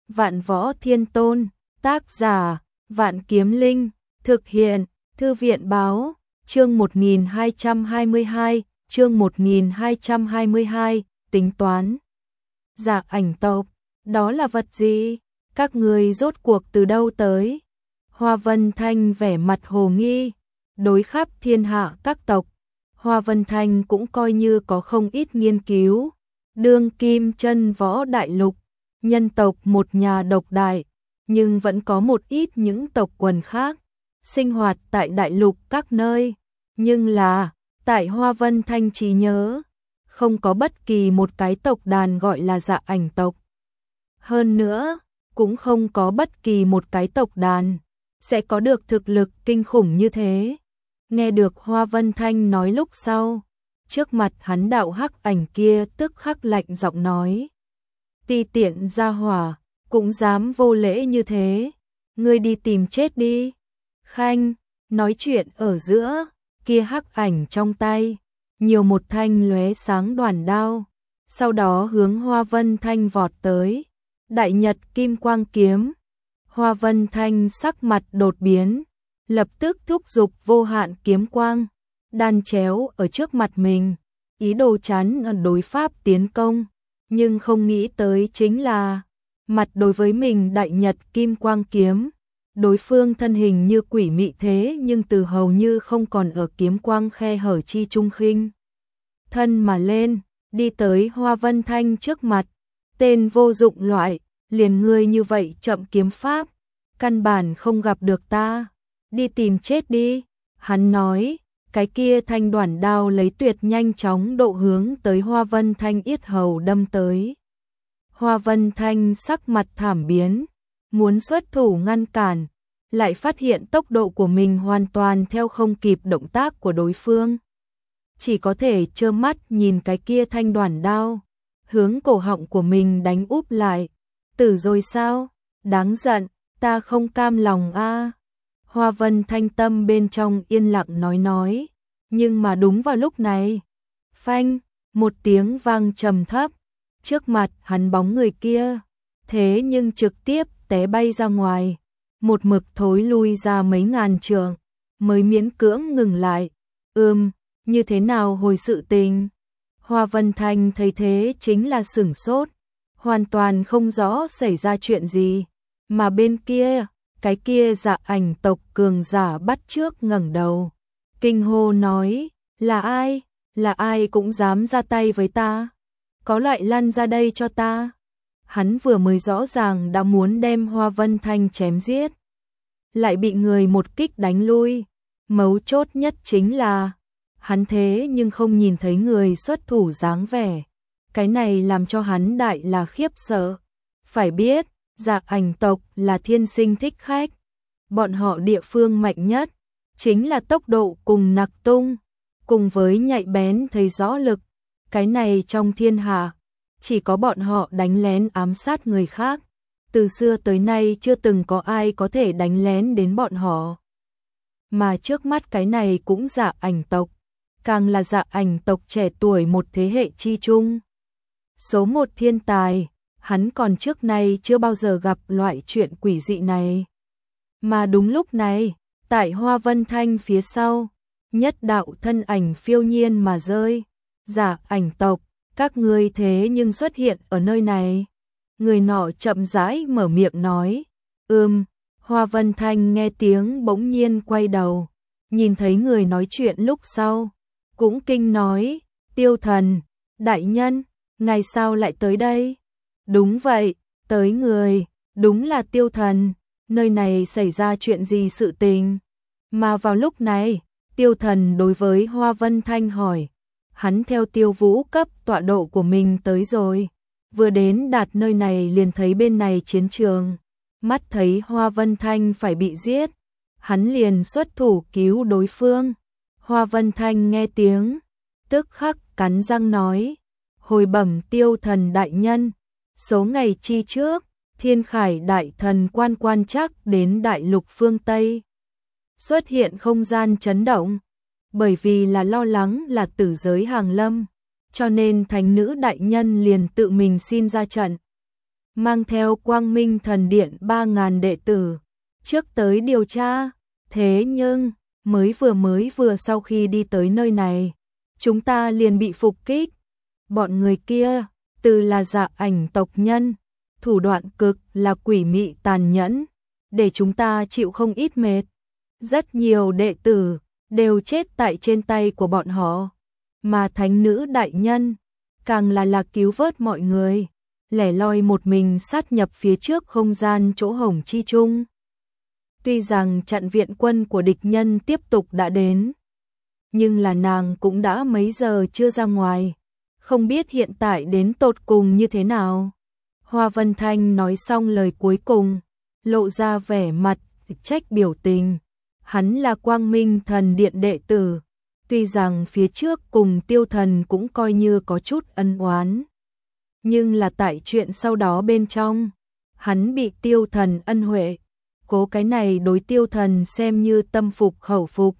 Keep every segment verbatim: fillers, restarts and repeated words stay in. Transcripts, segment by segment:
Vạn Võ Thiên Tôn, tác giả, Vạn Kiếm Linh, thực hiện, Thư viện báo, chương một nghìn hai trăm hai mươi hai, chương một nghìn hai trăm hai mươi hai, tính toán. Dạ ảnh tộc, đó là vật gì? Các người rốt cuộc từ đâu tới? Hoa Vân Thanh vẻ mặt hồ nghi, đối khắp thiên hạ các tộc. Hoa Vân Thanh cũng coi như có không ít nghiên cứu. Đương kim chân võ đại lục, nhân tộc một nhà độc đại, nhưng vẫn có một ít những tộc quần khác, sinh hoạt tại đại lục các nơi. Nhưng là, tại Hoa Vân Thanh trí nhớ, không có bất kỳ một cái tộc đàn gọi là Dạ ảnh tộc. Hơn nữa, cũng không có bất kỳ một cái tộc đàn sẽ có được thực lực kinh khủng như thế. Nghe được Hoa Vân Thanh nói lúc sau, trước mặt hắn đạo hắc ảnh kia tức khắc lạnh giọng nói: ti tiện gia hỏa, cũng dám vô lễ như thế, ngươi đi tìm chết đi. Khanh, nói chuyện ở giữa, kia hắc ảnh trong tay nhiều một thanh lóe sáng đoàn đao, sau đó hướng Hoa Vân Thanh vọt tới. Đại Nhật Kim Quang Kiếm. Hoa Vân Thanh sắc mặt đột biến, lập tức thúc giục vô hạn kiếm quang, đan chéo ở trước mặt mình, ý đồ chắn đối pháp tiến công, nhưng không nghĩ tới chính là mặt đối với mình Đại Nhật Kim Quang Kiếm, đối phương thân hình như quỷ mị thế nhưng từ hầu như không còn ở kiếm quang khe hở chi trung khinh thân mà lên, đi tới Hoa Vân Thanh trước mặt. Tên vô dụng loại, liền ngươi như vậy chậm kiếm pháp, căn bản không gặp được ta, đi tìm chết đi. Hắn nói, cái kia thanh đoản đao lấy tuyệt nhanh chóng độ hướng tới Hoa Vân Thanh yết hầu đâm tới. Hoa Vân Thanh sắc mặt thảm biến, muốn xuất thủ ngăn cản, lại phát hiện tốc độ của mình hoàn toàn theo không kịp động tác của đối phương. Chỉ có thể trơ mắt nhìn cái kia thanh đoản đao hướng cổ họng của mình đánh úp lại. Tử rồi sao? Đáng giận, ta không cam lòng a. Hoa Vân Thanh tâm bên trong yên lặng nói nói, nhưng mà đúng vào lúc này, phanh, một tiếng vang trầm thấp, trước mặt hắn bóng người kia, thế nhưng trực tiếp té bay ra ngoài, một mực thối lui ra mấy ngàn trượng, mới miễn cưỡng ngừng lại. Ừm, như thế nào hồi sự tình? Hoa Vân Thanh thấy thế chính là sửng sốt, hoàn toàn không rõ xảy ra chuyện gì, mà bên kia, cái kia Dạ ảnh tộc cường giả bắt trước ngẩng đầu, kinh hô nói, là ai, là ai cũng dám ra tay với ta, có loại lăn ra đây cho ta. Hắn vừa mới rõ ràng đã muốn đem Hoa Vân Thanh chém giết, lại bị người một kích đánh lui, mấu chốt nhất chính là hắn thế nhưng không nhìn thấy người xuất thủ dáng vẻ, cái này làm cho hắn đại là khiếp sợ. Phải biết, Dạ ảnh tộc là thiên sinh thích khách, bọn họ địa phương mạnh nhất chính là tốc độ cùng nặc tung, cùng với nhạy bén thấy rõ lực, cái này trong thiên hạ chỉ có bọn họ đánh lén ám sát người khác, từ xưa tới nay chưa từng có ai có thể đánh lén đến bọn họ. Mà trước mắt cái này cũng Dạ ảnh tộc, càng là Dạ ảnh tộc trẻ tuổi một thế hệ chi chung, số một thiên tài, hắn còn trước nay chưa bao giờ gặp loại chuyện quỷ dị này. Mà đúng lúc này, tại Hoa Vân Thanh phía sau, nhất đạo thân ảnh phiêu nhiên mà rơi. Dạ ảnh tộc, các ngươi thế nhưng xuất hiện ở nơi này. Người nọ chậm rãi mở miệng nói. Ừm, Hoa Vân Thanh nghe tiếng bỗng nhiên quay đầu, nhìn thấy người nói chuyện lúc sau, cũng kinh nói, Tiêu Thần, đại nhân, ngài sao lại tới đây? Đúng vậy, tới người, đúng là Tiêu Thần, nơi này xảy ra chuyện gì sự tình? Mà vào lúc này, Tiêu Thần đối với Hoa Vân Thanh hỏi, hắn theo Tiêu Vũ cấp tọa độ của mình tới rồi, vừa đến đạt nơi này liền thấy bên này chiến trường, mắt thấy Hoa Vân Thanh phải bị giết, hắn liền xuất thủ cứu đối phương. Hoa Vân Thanh nghe tiếng, tức khắc cắn răng nói, hồi bẩm Tiêu Thần đại nhân, số ngày chi trước, Thiên Khải đại thần quan quan chắc đến đại lục phương Tây, xuất hiện không gian chấn động, bởi vì là lo lắng là tử giới hàng lâm, cho nên thánh nữ đại nhân liền tự mình xin ra trận. mang theo Quang Minh Thần Điện ba ngàn đệ tử, trước tới điều tra. Thế nhưng, mới vừa mới vừa sau khi đi tới nơi này, chúng ta liền bị phục kích. Bọn người kia, từ là Dạ Ảnh tộc nhân, thủ đoạn cực là quỷ mị tàn nhẫn, để chúng ta chịu không ít mệt. Rất nhiều đệ tử đều chết tại trên tay của bọn họ, mà thánh nữ đại nhân càng là là cứu vớt mọi người, lẻ loi một mình sát nhập phía trước không gian chỗ hổng chi chung. Tuy rằng trận viện quân của địch nhân tiếp tục đã đến, nhưng là nàng cũng đã mấy giờ chưa ra ngoài, không biết hiện tại đến tột cùng như thế nào. Hoa Vân Thanh nói xong lời cuối cùng, lộ ra vẻ mặt trách biểu tình. Hắn là Quang Minh Thần Điện đệ tử, tuy rằng phía trước cùng Tiêu Thần cũng coi như có chút ân oán, nhưng là tại chuyện sau đó bên trong, hắn bị Tiêu Thần ân huệ, cố cái này đối Tiêu Thần xem như tâm phục khẩu phục.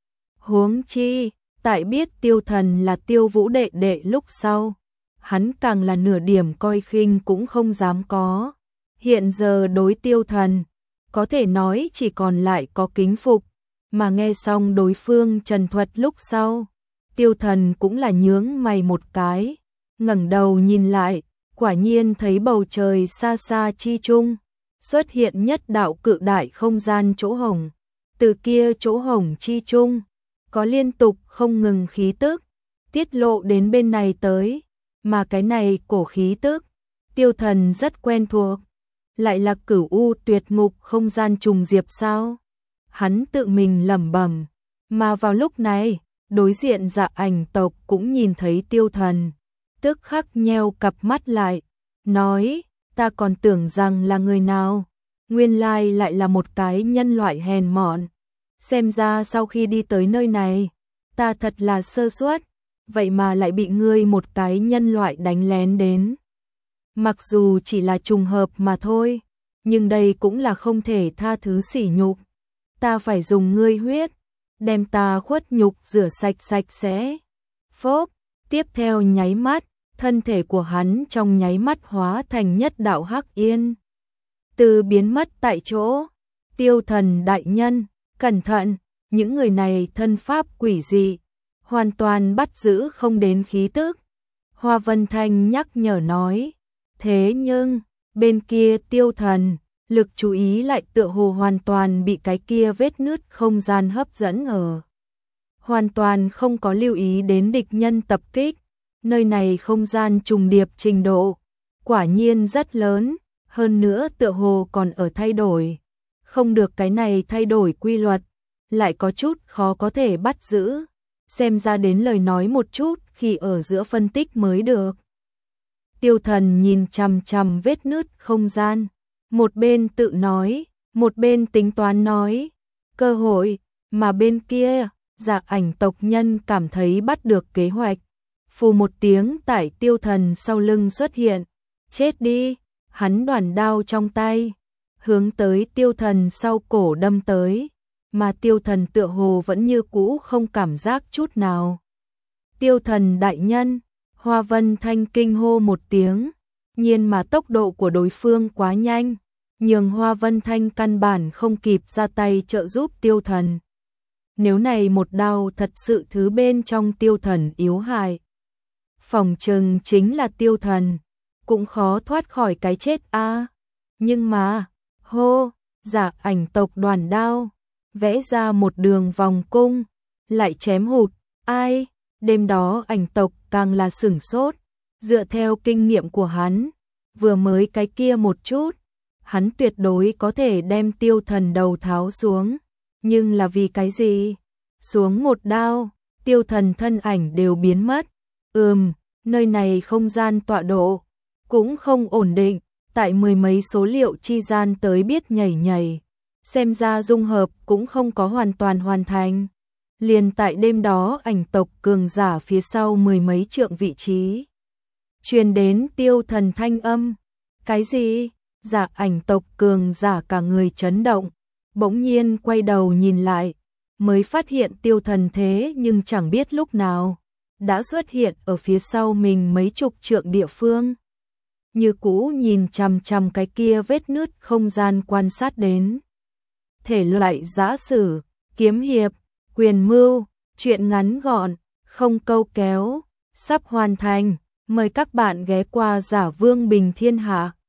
Huống chi, tại biết Tiêu Thần là Tiêu Vũ đệ đệ lúc sau, hắn càng là nửa điểm coi khinh cũng không dám có. Hiện giờ đối Tiêu Thần, có thể nói chỉ còn lại có kính phục, mà nghe xong đối phương trần thuật lúc sau, Tiêu Thần cũng là nhướng mày một cái, ngẩng đầu nhìn lại, quả nhiên thấy bầu trời xa xa chi chung, xuất hiện nhất đạo cự đại không gian chỗ hổng, từ kia chỗ hổng chi chung, có liên tục không ngừng khí tức, tiết lộ đến bên này tới, mà cái này cổ khí tức, Tiêu Thần rất quen thuộc, lại là Cửu U Tuyệt Ngục không gian trùng diệp sao? Hắn tự mình lẩm bẩm, mà vào lúc này, đối diện Dạ Ảnh tộc cũng nhìn thấy Tiêu Thần, tức khắc nheo cặp mắt lại, nói, ta còn tưởng rằng là người nào, nguyên lai lại là một cái nhân loại hèn mọn. Xem ra sau khi đi tới nơi này, ta thật là sơ suất, vậy mà lại bị ngươi một cái nhân loại đánh lén đến. Mặc dù chỉ là trùng hợp mà thôi, nhưng đây cũng là không thể tha thứ sỉ nhục. Ta phải dùng ngươi huyết, đem ta khuất nhục rửa sạch sạch sẽ. Phốp, tiếp theo nháy mắt, thân thể của hắn trong nháy mắt hóa thành nhất đạo hắc yên. Từ biến mất tại chỗ, Tiêu Thần đại nhân, cẩn thận, những người này thân pháp quỷ dị, hoàn toàn bắt giữ không đến khí tức. Hoa Vân Thanh nhắc nhở nói, thế nhưng, bên kia Tiêu Thần, lực chú ý lại tựa hồ hoàn toàn bị cái kia vết nứt không gian hấp dẫn ở. Hoàn toàn không có lưu ý đến địch nhân tập kích, nơi này không gian trùng điệp trình độ, quả nhiên rất lớn, hơn nữa tựa hồ còn ở thay đổi. Không được cái này thay đổi quy luật, lại có chút khó có thể bắt giữ, xem ra đến lời nói một chút khi ở giữa phân tích mới được. Tiêu Thần nhìn chằm chằm vết nứt không gian, một bên tự nói, một bên tính toán nói, cơ hội, mà bên kia, Dạ Ảnh tộc nhân cảm thấy bắt được kế hoạch. Phù một tiếng tại Tiêu Thần sau lưng xuất hiện, chết đi, hắn đoản đao trong tay, hướng tới Tiêu Thần sau cổ đâm tới, mà Tiêu Thần tựa hồ vẫn như cũ không cảm giác chút nào. Tiêu Thần đại nhân, Hoa Vân Thanh kinh hô một tiếng, nhiên mà tốc độ của đối phương quá nhanh, nhường Hoa Vân Thanh căn bản không kịp ra tay trợ giúp Tiêu Thần. Nếu này một đao thật sự thứ bên trong Tiêu Thần yếu hại, phòng chừng chính là Tiêu Thần, cũng khó thoát khỏi cái chết a. À. Nhưng mà, hô, Dạ Ảnh tộc đoàn đao, vẽ ra một đường vòng cung, lại chém hụt, ai, đêm đó Ảnh tộc càng là sửng sốt, dựa theo kinh nghiệm của hắn, vừa mới cái kia một chút, hắn tuyệt đối có thể đem Tiêu Thần đầu tháo xuống, nhưng là vì cái gì? Xuống một đao, Tiêu Thần thân ảnh đều biến mất, ừm, nơi này không gian tọa độ, cũng không ổn định, tại mười mấy số liệu chi gian tới biết nhảy nhảy, xem ra dung hợp cũng không có hoàn toàn hoàn thành. Liền tại đêm đó Ảnh tộc cường giả phía sau mười mấy trượng vị trí, truyền đến Tiêu Thần thanh âm, cái gì? Dạ Ảnh tộc cường giả cả người chấn động, bỗng nhiên quay đầu nhìn lại, mới phát hiện Tiêu Thần thế nhưng chẳng biết lúc nào đã xuất hiện ở phía sau mình mấy chục trượng địa phương. như cũ nhìn chằm chằm cái kia vết nứt không gian quan sát đến. Thể loại giã sử, kiếm hiệp, quyền mưu, truyện ngắn gọn, không câu kéo, sắp hoàn thành. Mời các bạn ghé qua Giả Vương Bình Thiên Hạ.